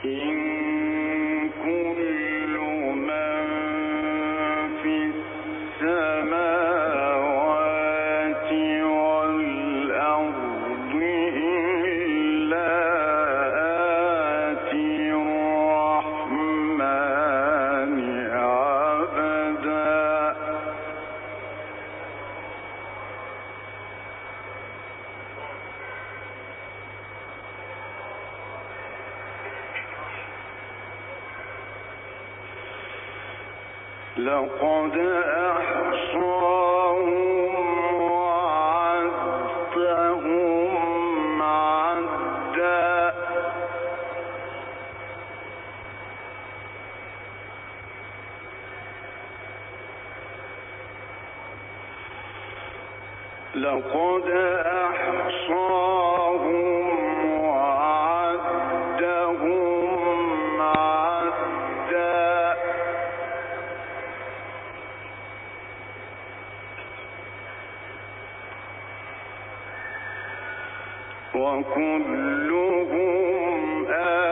إن كل من في السماوات والأرض إلا آتي الرحمن عبدا. لقد أحصاهم وعدهم عدا. لقد أحصاهم وعدهم عدا. وكلهم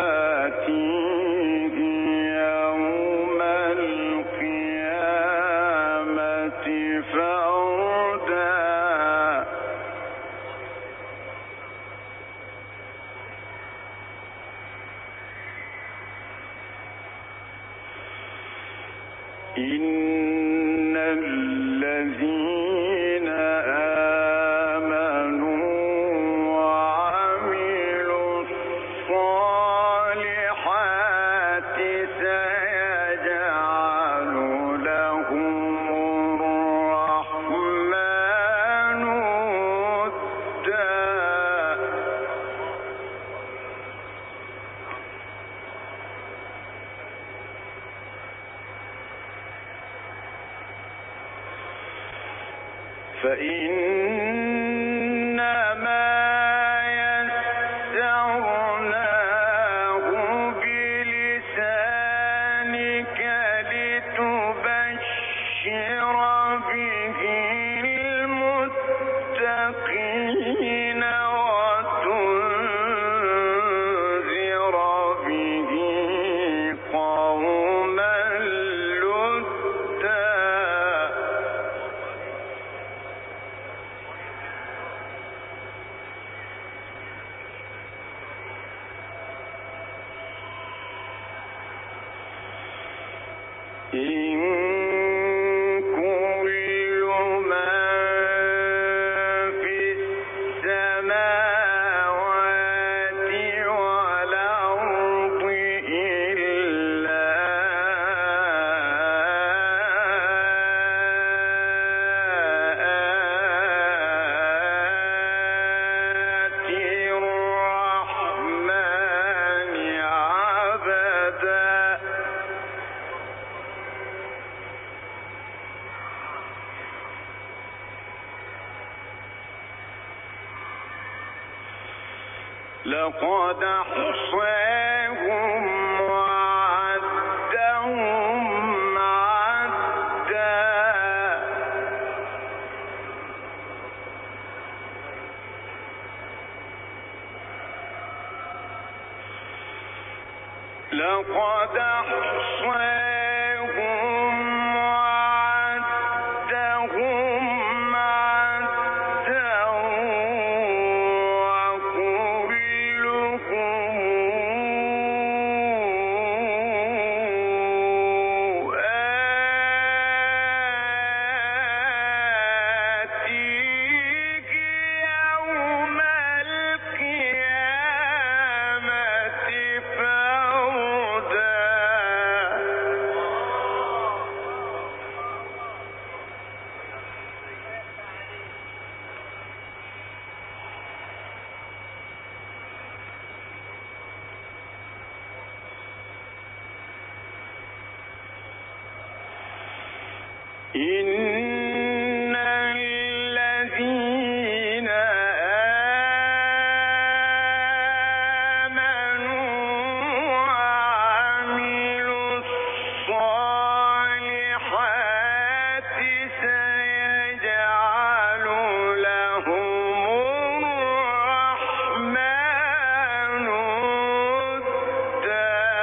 آتيه يوم القيامة فردا. إن الذين آمنوا وعملوا الصالحات سيجعل لهم الرحمن ودا. فإنما يسرناه بلسانك لتبشر به المتقين وتنذر به قوما لدا. إن كل من في السماوات والأرض إلا آتي الرحمن عبدا. لقد أحصاهم وعدهم عدا. لقد أحصاهم وعدهم عدا. إن الذين آمنوا وعملوا الصالحات سيجعل لهم الرحمن ودا.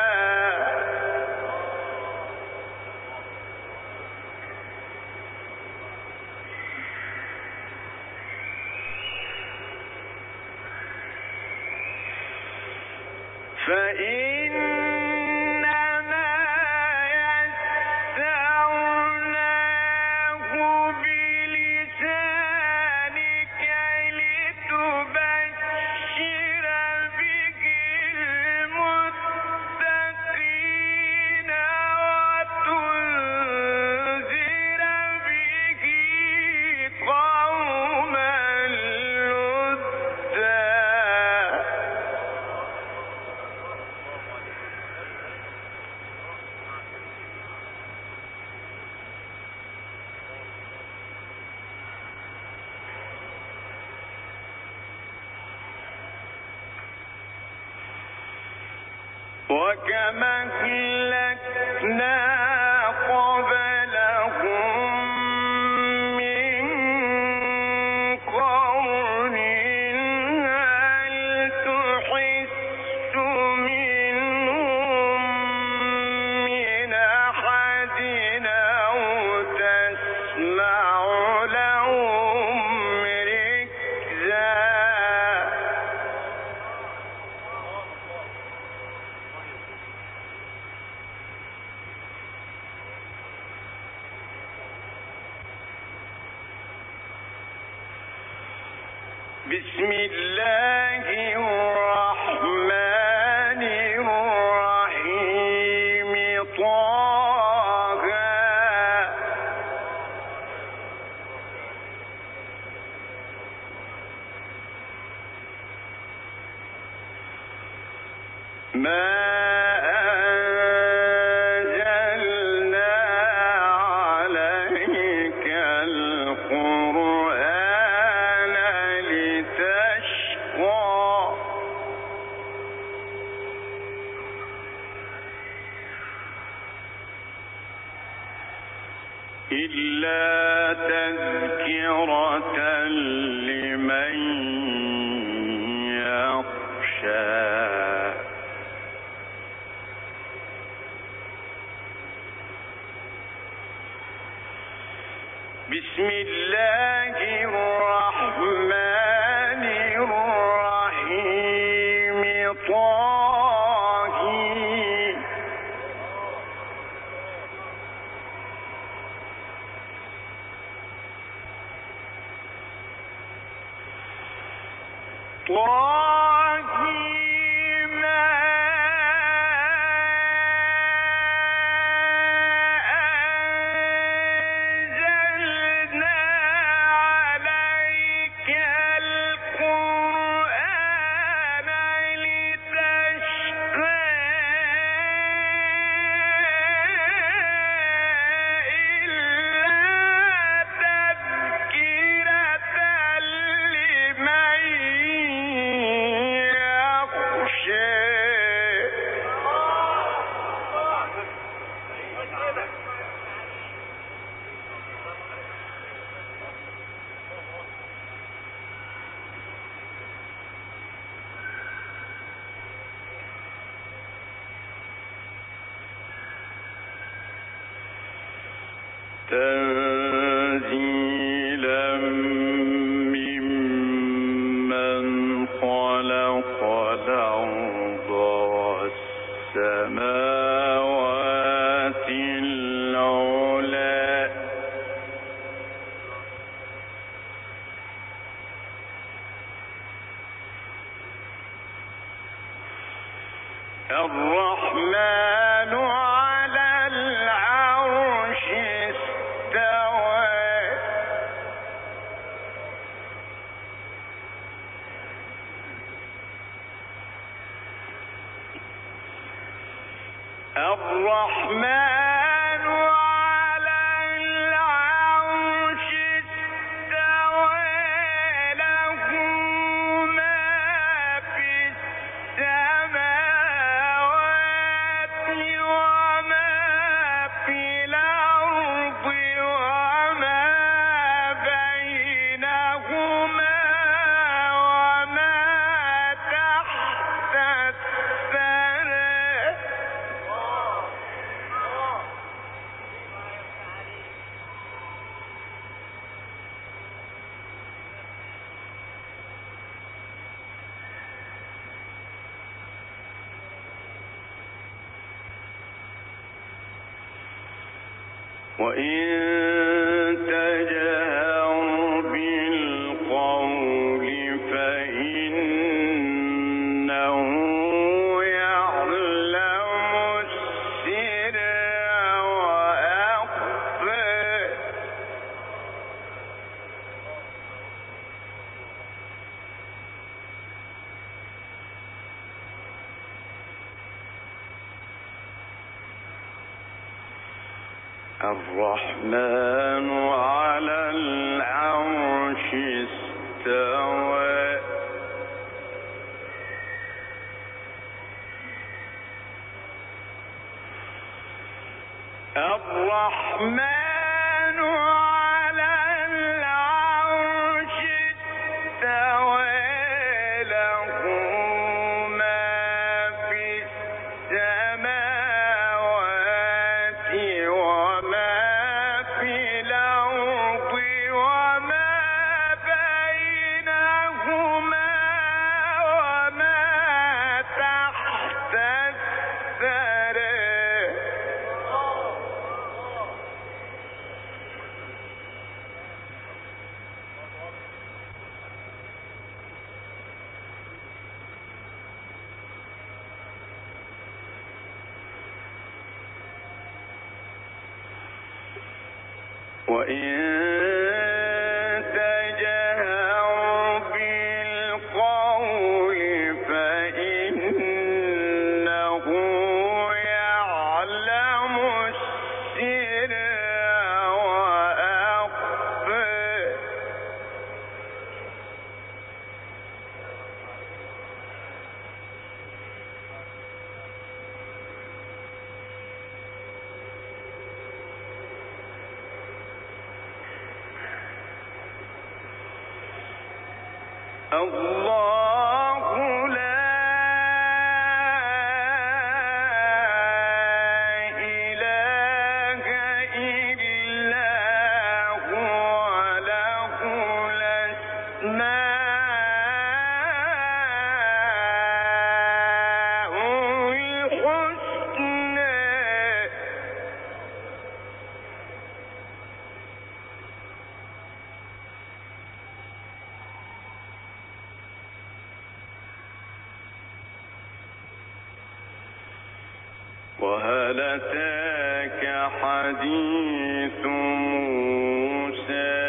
وكما أهلكنا قبلهم من قرن هل تحس منهم من أحد أو تسمع لهم ركزا بسم الله الرحمن الرحيم طه ما أنزلنا عليك القرآن لتشقى إلا تذكرة لمن يخشى بسم الله الرحمن الرحيم طه ما أنزلنا عليك القرآن لتشقى إلا تذكرة لمن يخشى تنزيلا ممن خلق الأرض والسماوات العلى الرحمن على العرش استوى الرحمن على العرش استوى له ما في السماوات وإن تجهر بالقول فإنه يعلم السر وأخفى. الرحمن على العرش استوى. الرحمن على العرش استوى. له ما في السماوات وما في الأرض وما بينهما وما تحت الثرى. وإن تجهر بالقول فإنه يعلم السر وأخفى. الله لا إله إلا هو له الأسماء الحسنى. وهل أتاك حديث موسى.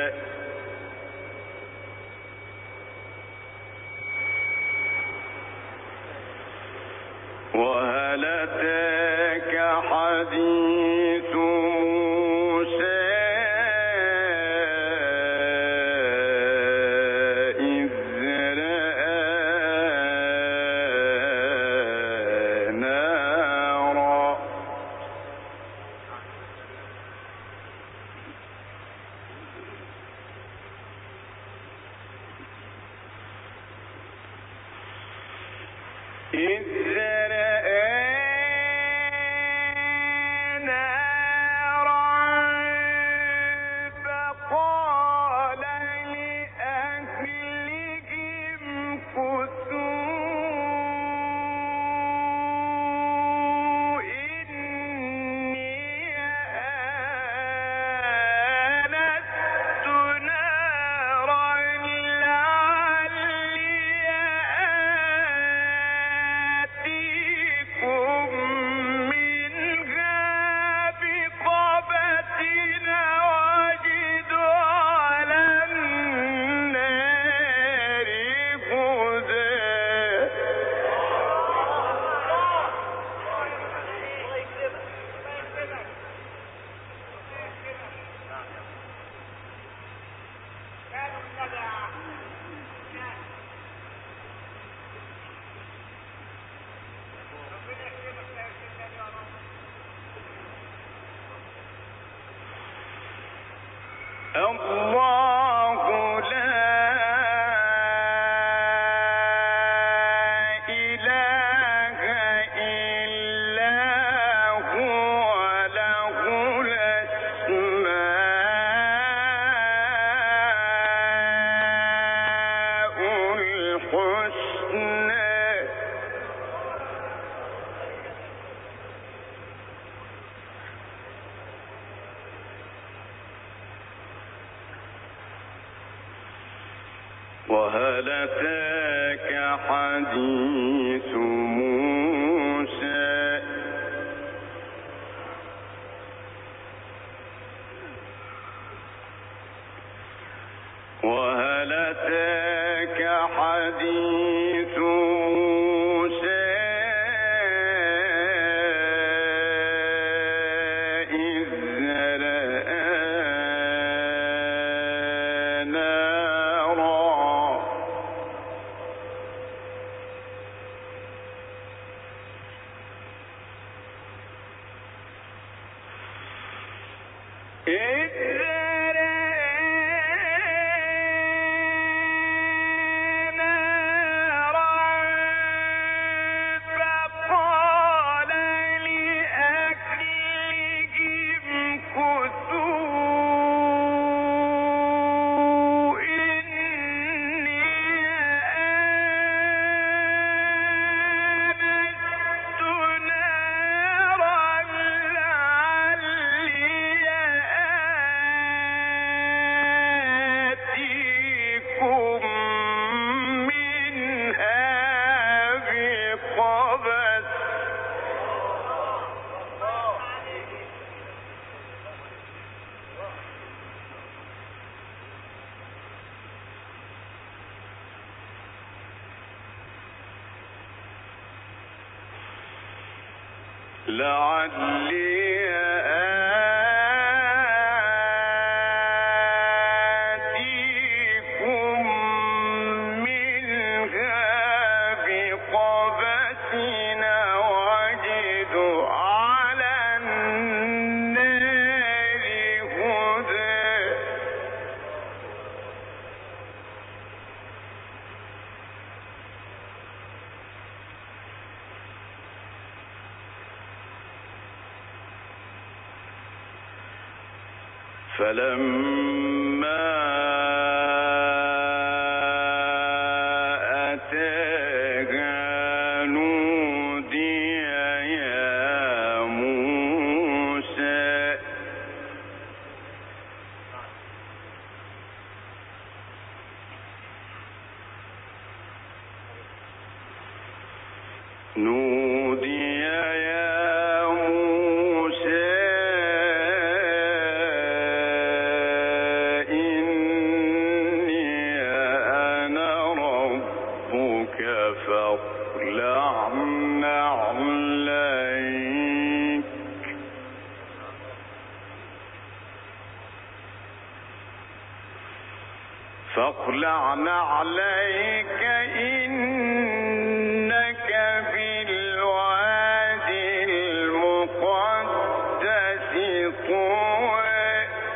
وهل أتاك حديث موسى إذ رأى نارا. إذ رأى نارا فقال لأهلهم كثوا إني آنست نارا لعلي آتيكم منها بقبس وأجد على النار هدى. الله لا إله إلا هو له الأسماء الحسنى. وهل أتاك حديث موسى وهل أتاك حديث موسى إذ رأى نارا لعلي آتيكم منها بقبس وأجد على النار هدى فلما أتاها نودي يا موسى نودي يا موسى فاخلع نعليك إنك بالوادي المقدس طوى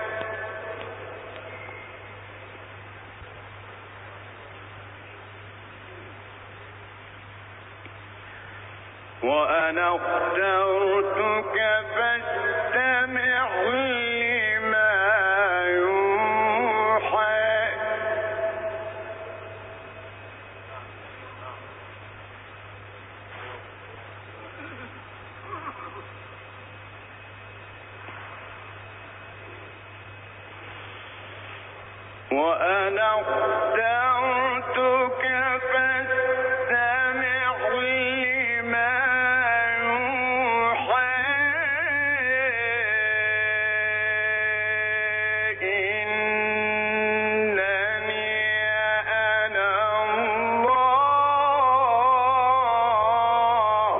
وأنا اخترتك فاستمع لما يوحى وأنا اخترتك فاستمع لما يوحى إنني أنا الله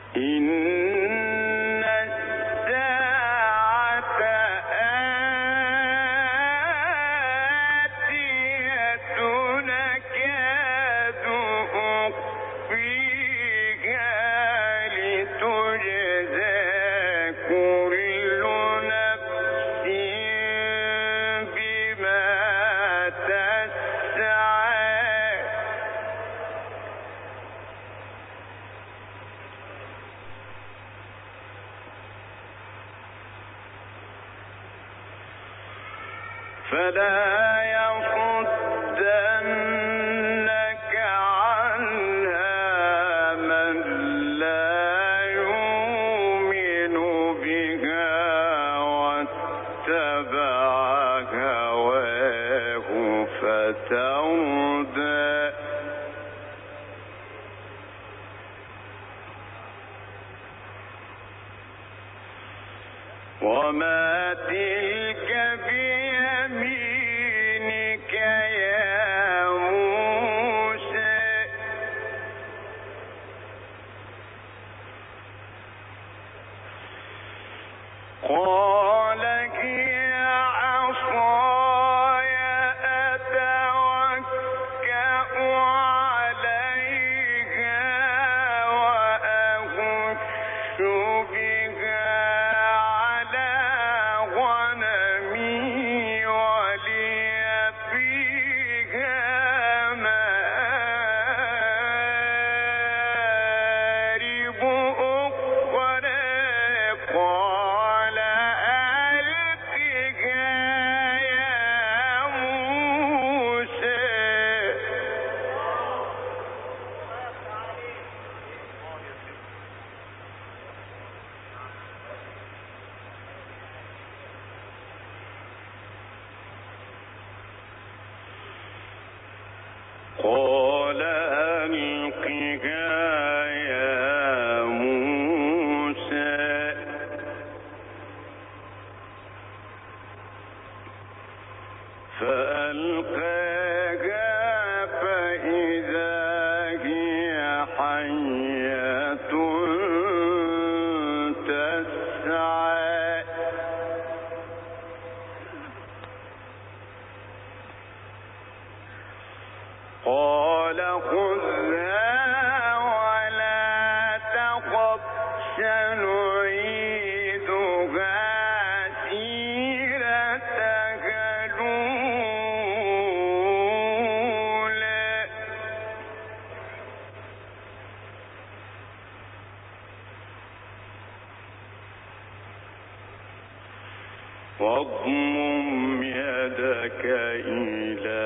إن الساعة آتية أكاد أخفيها لتجزى كل نفس بما تسعى فلا يصدنك عنها من لا يؤمن بها واتبع هواه فتردى وما تلك بيمينك يا موسى قال هي عصاي أتوكأ عليها وأهش بها على غنمي ولي فيها مآرب أخرى قال ألقها يا موسى قال ألقها يا موسى فألقاها فإذا هي حية تسعى قال خذها ولا تخف سنعيدها سيرتها الأولى واضمم يدك إلى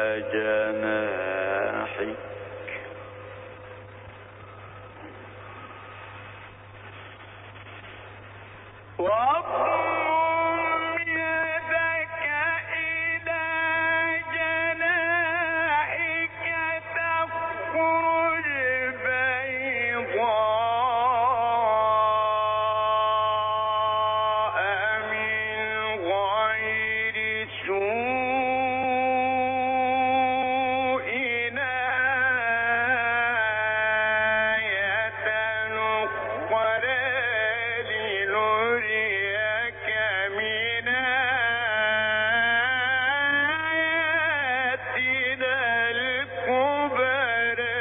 جناحك واضمم يدك إلى جناحك تخرج بيضاء من غير سوء آية أخرى لنريك من آياتنا الكبرى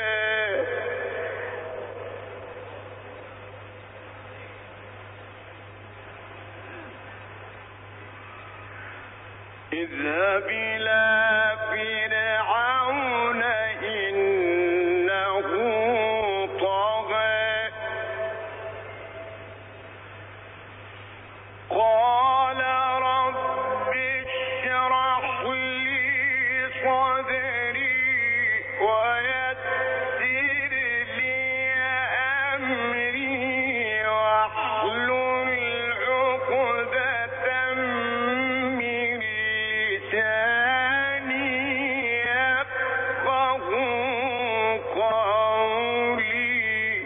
اذهب إلى فرعون إنه طغى قال رب اشرح لي صدري ويسر لي أمري واحلل عقدة من لساني يفقه قولي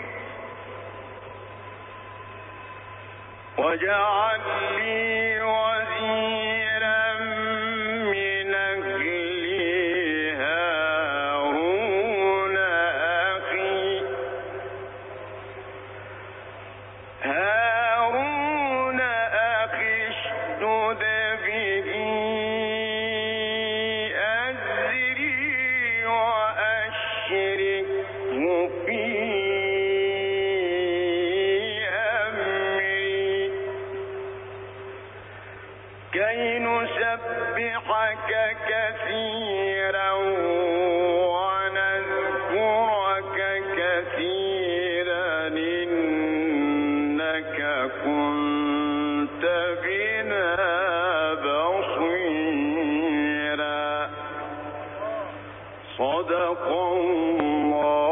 واجعل لي وزيرا من أهلي هارون أخي صدق الله